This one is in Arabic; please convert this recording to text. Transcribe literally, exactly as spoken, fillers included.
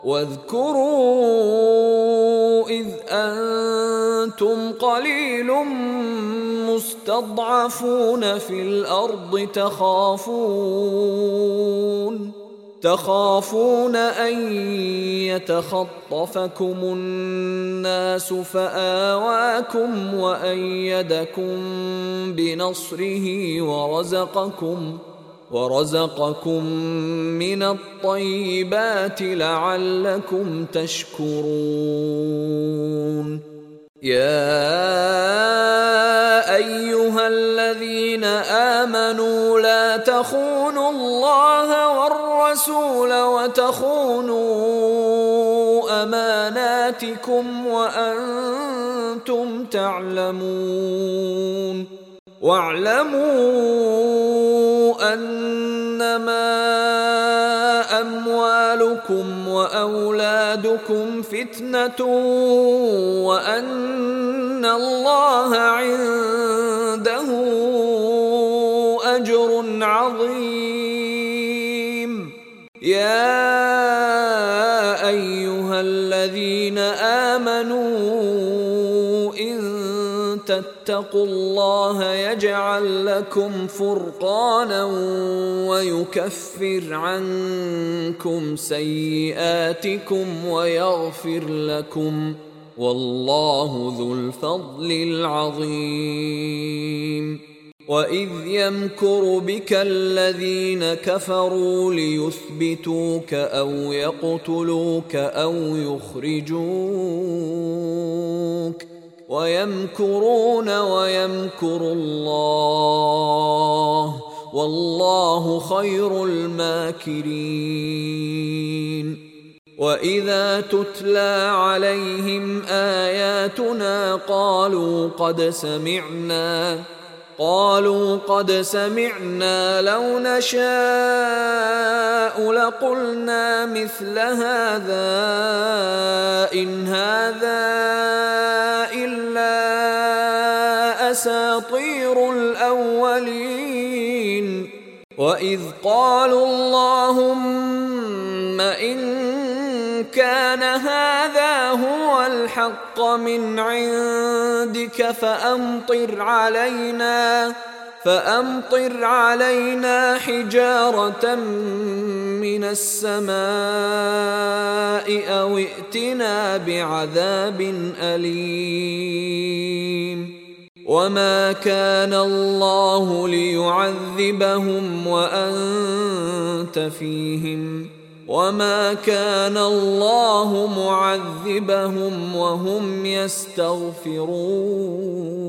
واذكروا إذ أنتم قليل مستضعفون في الأرض تخافون تخافون أن يتخطفكم الناس فآواكم وأيدكم بنصره ورزقكم ورزقكم من الطيبات لعلكم تشكرون. يا أيها الذين آمنوا لا تخونوا الله والرسول وتخونوا أماناتكم وأنتم تعلمون. واعلموا أنما أموالكم وأولادكم فتنة وأن الله عنده أجر عظيم. يا أيها الذين آمنوا إن تتقوا الله يجعل لكم فرقانا ويكفر عنكم سيئاتكم ويغفر لكم والله ذو الفضل العظيم. وإذ يمكر بك الذين كفروا ليثبتوك أو يقتلوك أو يخرجوك ويمكرون ويمكر الله والله خير الماكرين. وإذا تتلى عليهم آياتنا قالوا قد سمعنا قالوا قد سمعنا لو نشاء لقلنا مثل هذا إن هذا إلا أساطير الأولين. وإذ قالوا اللهم إن كان هذا هو الحق من عندك فأمطر علينا فأمطر علينا حجارة من السماء أو ائتنا بعذاب أليم. وما كان الله ليعذبهم وأنت فيهم وما كان الله معذبهم وهم يستغفرون.